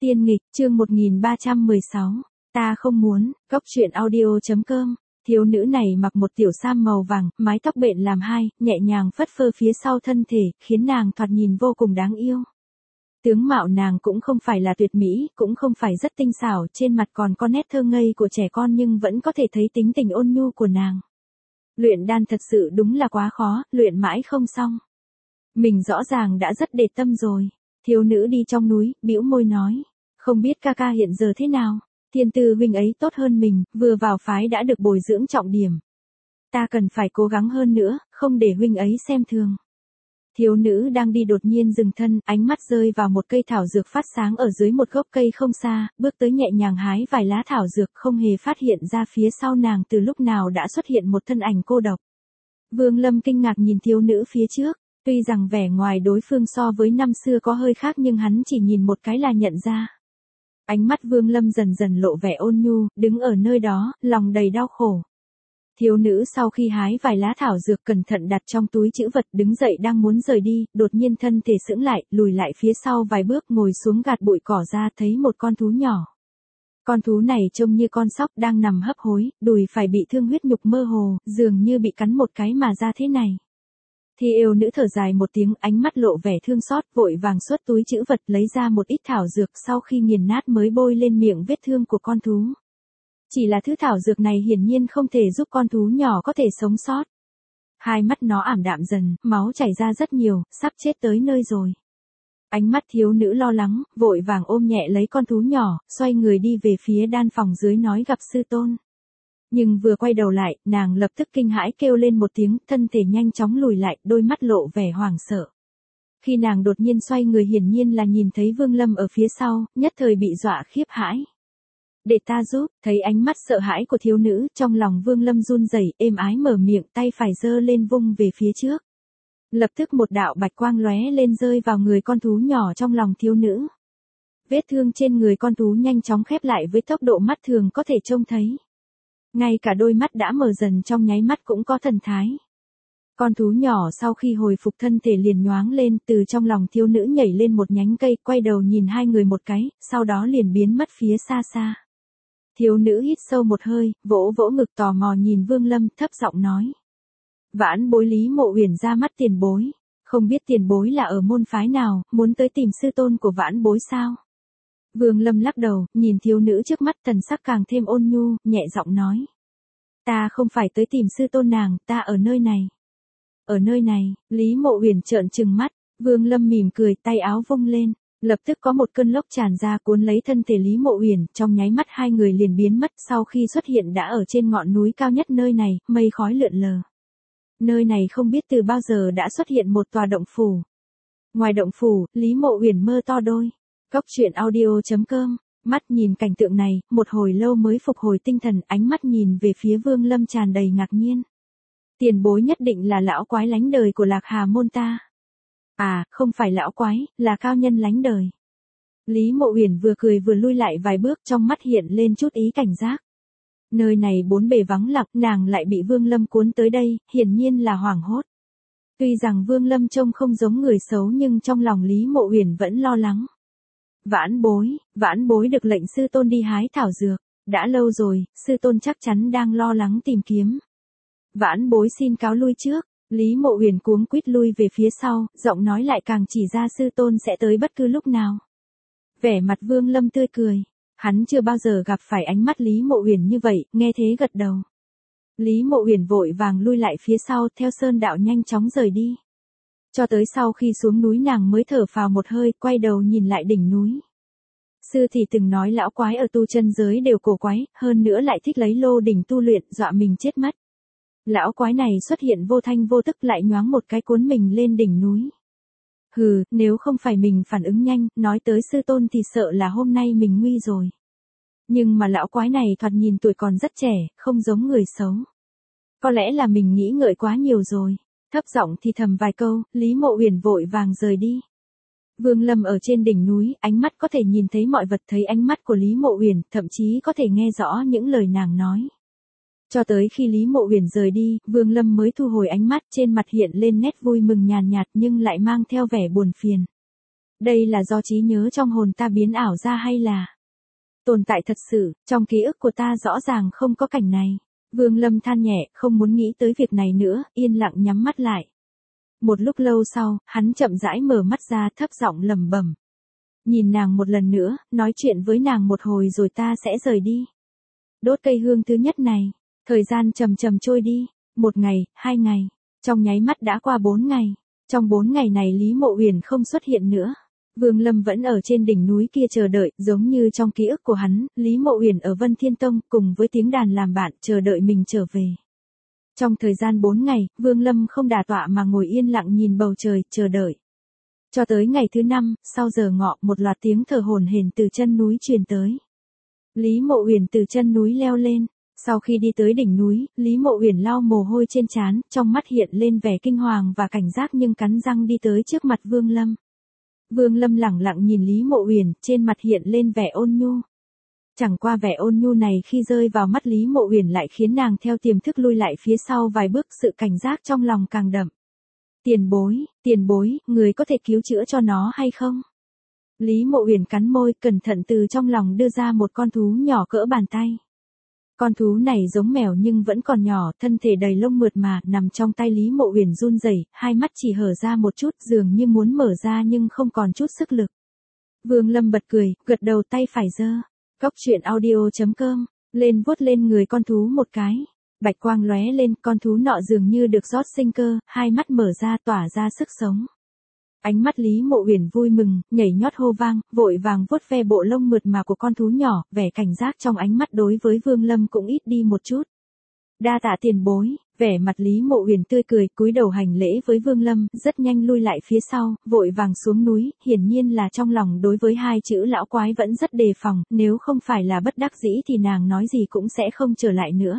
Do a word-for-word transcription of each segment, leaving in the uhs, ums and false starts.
Tiên nghịch, chương một nghìn ba trăm mười sáu. Ta không muốn, Cốc truyện audio.com. Thiếu nữ này mặc một tiểu sam màu vàng, mái tóc bện làm hai, nhẹ nhàng phất phơ phía sau thân thể, khiến nàng thoạt nhìn vô cùng đáng yêu. Tướng mạo nàng cũng không phải là tuyệt mỹ, cũng không phải rất tinh xảo, trên mặt còn có nét thơ ngây của trẻ con nhưng vẫn có thể thấy tính tình ôn nhu của nàng. Luyện đan thật sự đúng là quá khó, luyện mãi không xong. Mình rõ ràng đã rất để tâm rồi. Thiếu nữ đi trong núi, bĩu môi nói. Không biết ca ca hiện giờ thế nào? Thiên tư huynh ấy tốt hơn mình, vừa vào phái đã được bồi dưỡng trọng điểm. Ta cần phải cố gắng hơn nữa, không để huynh ấy xem thường. Thiếu nữ đang đi đột nhiên dừng thân, ánh mắt rơi vào một cây thảo dược phát sáng ở dưới một gốc cây không xa, bước tới nhẹ nhàng hái vài lá thảo dược, không hề phát hiện ra phía sau nàng từ lúc nào đã xuất hiện một thân ảnh cô độc. Vương Lâm kinh ngạc nhìn thiếu nữ phía trước. Tuy rằng vẻ ngoài đối phương so với năm xưa có hơi khác nhưng hắn chỉ nhìn một cái là nhận ra. Ánh mắt Vương Lâm dần dần lộ vẻ ôn nhu, đứng ở nơi đó, lòng đầy đau khổ. Thiếu nữ sau khi hái vài lá thảo dược cẩn thận đặt trong túi trữ vật đứng dậy đang muốn rời đi, đột nhiên thân thể sững lại, lùi lại phía sau vài bước ngồi xuống gạt bụi cỏ ra thấy một con thú nhỏ. Con thú này trông như con sóc đang nằm hấp hối, đùi phải bị thương huyết nhục mơ hồ, dường như bị cắn một cái mà ra thế này. Thì yêu nữ thở dài một tiếng, ánh mắt lộ vẻ thương xót, vội vàng xuất túi trữ vật lấy ra một ít thảo dược sau khi nghiền nát mới bôi lên miệng vết thương của con thú. Chỉ là thứ thảo dược này hiển nhiên không thể giúp con thú nhỏ có thể sống sót. Hai mắt nó ảm đạm dần, máu chảy ra rất nhiều, sắp chết tới nơi rồi. Ánh mắt thiếu nữ lo lắng, vội vàng ôm nhẹ lấy con thú nhỏ, xoay người đi về phía đan phòng dưới nói gặp sư tôn. Nhưng vừa quay đầu lại, nàng lập tức kinh hãi kêu lên một tiếng, thân thể nhanh chóng lùi lại, đôi mắt lộ vẻ hoảng sợ. Khi nàng đột nhiên xoay người hiển nhiên là nhìn thấy Vương Lâm ở phía sau, nhất thời bị dọa khiếp hãi. Để ta giúp, thấy ánh mắt sợ hãi của thiếu nữ, trong lòng Vương Lâm run rẩy, êm ái mở miệng, tay phải giơ lên vung về phía trước. Lập tức một đạo bạch quang lóe lên rơi vào người con thú nhỏ trong lòng thiếu nữ. Vết thương trên người con thú nhanh chóng khép lại với tốc độ mắt thường có thể trông thấy. Ngay cả đôi mắt đã mở dần trong nháy mắt cũng có thần thái. Con thú nhỏ sau khi hồi phục thân thể liền nhoáng lên, từ trong lòng thiếu nữ nhảy lên một nhánh cây, quay đầu nhìn hai người một cái, sau đó liền biến mất phía xa xa. Thiếu nữ hít sâu một hơi, vỗ vỗ ngực tò mò nhìn Vương Lâm, thấp giọng nói. Vãn bối Lý Mộ Uyển ra mắt tiền bối, không biết tiền bối là ở môn phái nào, muốn tới tìm sư tôn của vãn bối sao? Vương Lâm lắc đầu, nhìn thiếu nữ trước mắt thần sắc càng thêm ôn nhu, nhẹ giọng nói. Ta không phải tới tìm sư tôn nàng, ta ở nơi này. Ở nơi này, Lý Mộ Uyển trợn trừng mắt, Vương Lâm mỉm cười, tay áo vung lên, lập tức có một cơn lốc tràn ra cuốn lấy thân thể Lý Mộ Uyển, trong nháy mắt hai người liền biến mất, sau khi xuất hiện đã ở trên ngọn núi cao nhất nơi này, mây khói lượn lờ. Nơi này không biết từ bao giờ đã xuất hiện một tòa động phủ. Ngoài động phủ, Lý Mộ Uyển mơ to đôi. Cốc truyện audio.com, mắt nhìn cảnh tượng này, một hồi lâu mới phục hồi tinh thần, ánh mắt nhìn về phía Vương Lâm tràn đầy ngạc nhiên. Tiền bối nhất định là lão quái lánh đời của Lạc Hà môn ta. À, không phải lão quái, là cao nhân lánh đời. Lý Mộ Uyển vừa cười vừa lui lại vài bước, trong mắt hiện lên chút ý cảnh giác. Nơi này bốn bề vắng lặng, nàng lại bị Vương Lâm cuốn tới đây, hiển nhiên là hoảng hốt. Tuy rằng Vương Lâm trông không giống người xấu nhưng trong lòng Lý Mộ Uyển vẫn lo lắng. Vãn bối, vãn bối được lệnh sư tôn đi hái thảo dược, đã lâu rồi, sư tôn chắc chắn đang lo lắng tìm kiếm. Vãn bối xin cáo lui trước, Lý Mộ Uyển cuống quýt lui về phía sau, giọng nói lại càng chỉ ra sư tôn sẽ tới bất cứ lúc nào. Vẻ mặt Vương Lâm tươi cười, hắn chưa bao giờ gặp phải ánh mắt Lý Mộ Uyển như vậy, nghe thế gật đầu. Lý Mộ Uyển vội vàng lui lại phía sau, theo sơn đạo nhanh chóng rời đi. Cho tới sau khi xuống núi nàng mới thở phào một hơi, quay đầu nhìn lại đỉnh núi. Sư thì từng nói lão quái ở tu chân giới đều cổ quái, hơn nữa lại thích lấy lô đỉnh tu luyện, dọa mình chết mất. Lão quái này xuất hiện vô thanh vô tức lại nhoáng một cái cuốn mình lên đỉnh núi. Hừ, nếu không phải mình phản ứng nhanh, nói tới sư tôn thì sợ là hôm nay mình nguy rồi. Nhưng mà lão quái này thoạt nhìn tuổi còn rất trẻ, không giống người xấu. Có lẽ là mình nghĩ ngợi quá nhiều rồi. Thấp giọng thì thầm vài câu, Lý Mộ Uyển vội vàng rời đi. Vương Lâm ở trên đỉnh núi, ánh mắt có thể nhìn thấy mọi vật, thấy ánh mắt của Lý Mộ Uyển, thậm chí có thể nghe rõ những lời nàng nói. Cho tới khi Lý Mộ Uyển rời đi, Vương Lâm mới thu hồi ánh mắt, trên mặt hiện lên nét vui mừng nhàn nhạt nhưng lại mang theo vẻ buồn phiền. Đây là do trí nhớ trong hồn ta biến ảo ra hay là tồn tại thật sự, trong ký ức của ta rõ ràng không có cảnh này. Vương Lâm than nhẹ, không muốn nghĩ tới việc này nữa, yên lặng nhắm mắt lại. Một lúc lâu sau, hắn chậm rãi mở mắt ra, thấp giọng lẩm bẩm. Nhìn nàng một lần nữa, nói chuyện với nàng một hồi rồi ta sẽ rời đi. Đốt cây hương thứ nhất này, thời gian chậm chậm trôi đi, một ngày, hai ngày, trong nháy mắt đã qua bốn ngày. Trong bốn ngày này Lý Mộ Uyển không xuất hiện nữa. Vương Lâm vẫn ở trên đỉnh núi kia chờ đợi, giống như trong ký ức của hắn, Lý Mộ Uyển ở Vân Thiên Tông cùng với tiếng đàn làm bạn, chờ đợi mình trở về. Trong thời gian bốn ngày, Vương Lâm không đả tọa mà ngồi yên lặng nhìn bầu trời, chờ đợi. Cho tới ngày thứ năm, sau giờ ngọ, một loạt tiếng thở hổn hển từ chân núi truyền tới. Lý Mộ Uyển từ chân núi leo lên. Sau khi đi tới đỉnh núi, Lý Mộ Uyển lau mồ hôi trên trán, trong mắt hiện lên vẻ kinh hoàng và cảnh giác nhưng cắn răng đi tới trước mặt Vương Lâm. Vương Lâm lẳng lặng nhìn Lý Mộ Uyển, trên mặt hiện lên vẻ ôn nhu. Chẳng qua vẻ ôn nhu này khi rơi vào mắt Lý Mộ Uyển lại khiến nàng theo tiềm thức lui lại phía sau vài bước, sự cảnh giác trong lòng càng đậm. Tiền bối, tiền bối, người có thể cứu chữa cho nó hay không? Lý Mộ Uyển cắn môi, cẩn thận từ trong lòng đưa ra một con thú nhỏ cỡ bàn tay. Con thú này giống mèo nhưng vẫn còn nhỏ, thân thể đầy lông mượt mà, nằm trong tay Lý Mộ Uyển run rẩy, hai mắt chỉ hở ra một chút, dường như muốn mở ra nhưng không còn chút sức lực. Vương Lâm bật cười, gật đầu, tay phải giơ. Cốc truyện audio chấm com, lên vuốt lên người con thú một cái. Bạch quang lóe lên, con thú nọ dường như được rót sinh cơ, hai mắt mở ra tỏa ra sức sống. Ánh mắt Lý Mộ Uyển vui mừng, nhảy nhót hô vang, vội vàng vuốt ve bộ lông mượt mà của con thú nhỏ, vẻ cảnh giác trong ánh mắt đối với Vương Lâm cũng ít đi một chút. Đa tạ tiền bối, vẻ mặt Lý Mộ Uyển tươi cười, cúi đầu hành lễ với Vương Lâm, rất nhanh lui lại phía sau, vội vàng xuống núi, hiển nhiên là trong lòng đối với hai chữ lão quái vẫn rất đề phòng, nếu không phải là bất đắc dĩ thì nàng nói gì cũng sẽ không trở lại nữa.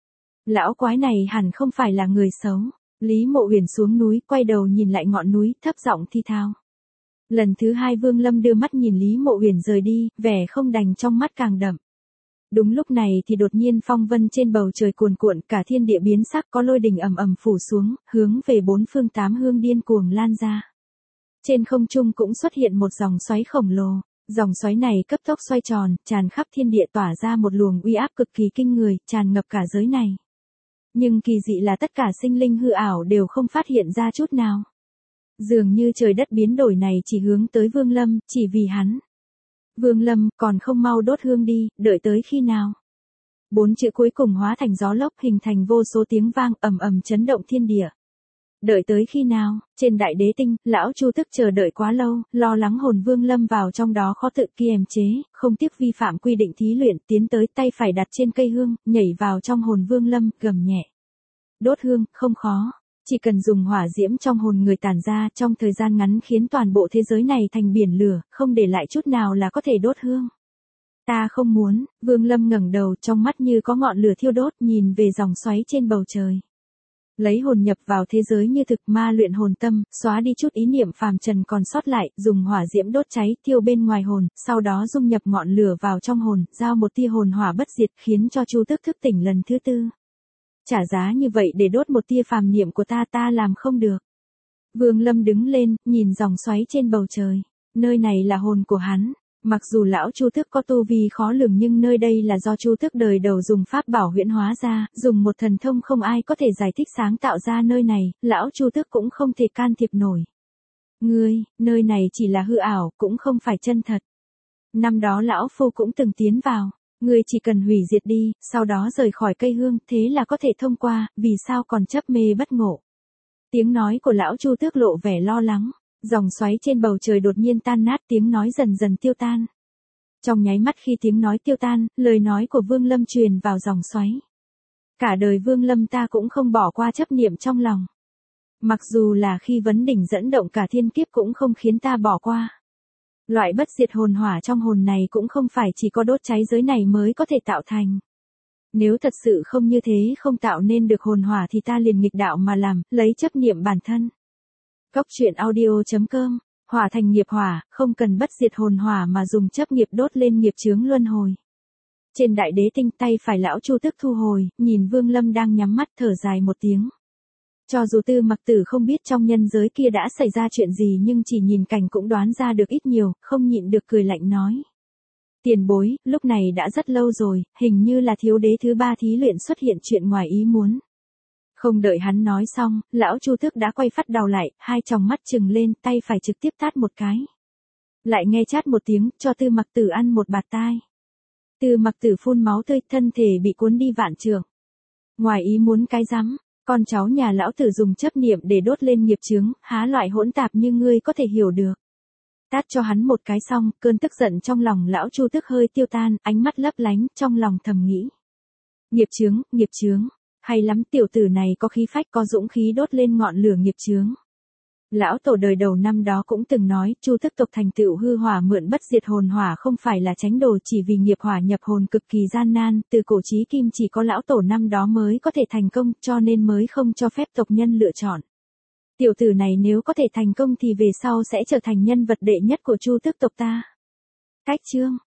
Lão quái này hẳn không phải là người xấu. Lý Mộ Uyển xuống núi, quay đầu nhìn lại ngọn núi, thấp giọng thi thao. Lần thứ hai Vương Lâm đưa mắt nhìn Lý Mộ Uyển rời đi, vẻ không đành trong mắt càng đậm. Đúng lúc này thì đột nhiên phong vân trên bầu trời cuồn cuộn, cả thiên địa biến sắc, có lôi đình ầm ầm phủ xuống, hướng về bốn phương tám hướng điên cuồng lan ra. Trên không trung cũng xuất hiện một dòng xoáy khổng lồ, dòng xoáy này cấp tốc xoay tròn, tràn khắp thiên địa tỏa ra một luồng uy áp cực kỳ kinh người, tràn ngập cả giới này. Nhưng kỳ dị là tất cả sinh linh hư ảo đều không phát hiện ra chút nào. Dường như trời đất biến đổi này chỉ hướng tới Vương Lâm, chỉ vì hắn. Vương Lâm, còn không mau đốt hương đi, đợi tới khi nào? Bốn chữ cuối cùng hóa thành gió lốc, hình thành vô số tiếng vang ầm ầm chấn động thiên địa. Đợi tới khi nào? Trên Đại Đế Tinh, lão Chu Tức chờ đợi quá lâu, lo lắng hồn Vương Lâm vào trong đó khó tự kiềm chế, không tiếc vi phạm quy định thí luyện, tiến tới tay phải đặt trên cây hương, nhảy vào trong hồn Vương Lâm, gầm nhẹ. Đốt hương, không khó. Chỉ cần dùng hỏa diễm trong hồn người tản ra, trong thời gian ngắn khiến toàn bộ thế giới này thành biển lửa, không để lại chút nào là có thể đốt hương. Ta không muốn. Vương Lâm ngẩng đầu, trong mắt như có ngọn lửa thiêu đốt, nhìn về dòng xoáy trên bầu trời. Lấy hồn nhập vào thế giới như thực, ma luyện hồn tâm, xóa đi chút ý niệm phàm trần còn sót lại, dùng hỏa diễm đốt cháy, thiêu bên ngoài hồn, sau đó dung nhập ngọn lửa vào trong hồn, giao một tia hồn hỏa bất diệt, khiến cho Chu Tức thức tỉnh lần thứ tư. Trả giá như vậy để đốt một tia phàm niệm của ta, ta làm không được. Vương Lâm đứng lên, nhìn dòng xoáy trên bầu trời. Nơi này là hồn của hắn. Mặc dù lão Chu Tức có tu vi khó lường nhưng nơi đây là do Chu Tức đời đầu dùng pháp bảo huyễn hóa ra, dùng một thần thông không ai có thể giải thích sáng tạo ra nơi này, lão Chu Tức cũng không thể can thiệp nổi. Ngươi, nơi này chỉ là hư ảo, cũng không phải chân thật. Năm đó lão phu cũng từng tiến vào. Ngươi chỉ cần hủy diệt đi, sau đó rời khỏi cây hương, thế là có thể thông qua, vì sao còn chấp mê bất ngộ. Tiếng nói của lão Chu Tước lộ vẻ lo lắng, dòng xoáy trên bầu trời đột nhiên tan nát, tiếng nói dần dần tiêu tan. Trong nháy mắt khi tiếng nói tiêu tan, lời nói của Vương Lâm truyền vào dòng xoáy. Cả đời Vương Lâm ta cũng không bỏ qua chấp niệm trong lòng. Mặc dù là khi vấn đỉnh dẫn động cả thiên kiếp cũng không khiến ta bỏ qua. Loại bất diệt hồn hỏa trong hồn này cũng không phải chỉ có đốt cháy giới này mới có thể tạo thành. Nếu thật sự không như thế, không tạo nên được hồn hỏa thì ta liền nghịch đạo mà làm, lấy chấp niệm bản thân. Cốc truyện audio chấm com, hỏa thành nghiệp hỏa, không cần bất diệt hồn hỏa mà dùng chấp nghiệp đốt lên nghiệp chướng luân hồi. Trên Đại Đế Tinh, tay phải lão Chu Tức thu hồi, nhìn Vương Lâm đang nhắm mắt thở dài một tiếng. Cho dù Tư Mặc Tử không biết trong nhân giới kia đã xảy ra chuyện gì nhưng chỉ nhìn cảnh cũng đoán ra được ít nhiều, không nhịn được cười lạnh nói. Tiền bối, lúc này đã rất lâu rồi, hình như là thiếu đế thứ ba thí luyện xuất hiện chuyện ngoài ý muốn. Không đợi hắn nói xong, lão Chu Tước đã quay phát đầu lại, hai tròng mắt trừng lên, tay phải trực tiếp tát một cái. Lại nghe chát một tiếng, cho Tư Mặc Tử ăn một bạt tai. Tư Mặc Tử phun máu tươi, thân thể bị cuốn đi vạn trượng. Ngoài ý muốn cái rắm, con cháu nhà lão tử dùng chấp niệm để đốt lên nghiệp chướng, há loại hỗn tạp như ngươi có thể hiểu được. Tát cho hắn một cái xong, cơn tức giận trong lòng lão Chu Tước hơi tiêu tan, ánh mắt lấp lánh, trong lòng thầm nghĩ. Nghiệp chướng, nghiệp chướng, hay lắm, tiểu tử này có khí phách, có dũng khí đốt lên ngọn lửa nghiệp chướng. Lão tổ đời đầu năm đó cũng từng nói, Chu Tước tộc thành tựu hư hỏa mượn bất diệt hồn hỏa không phải là tránh đồ, chỉ vì nghiệp hỏa nhập hồn cực kỳ gian nan, từ cổ chí kim chỉ có lão tổ năm đó mới có thể thành công, cho nên mới không cho phép tộc nhân lựa chọn. Tiểu tử này nếu có thể thành công thì về sau sẽ trở thành nhân vật đệ nhất của Chu Tước tộc ta. Cách chương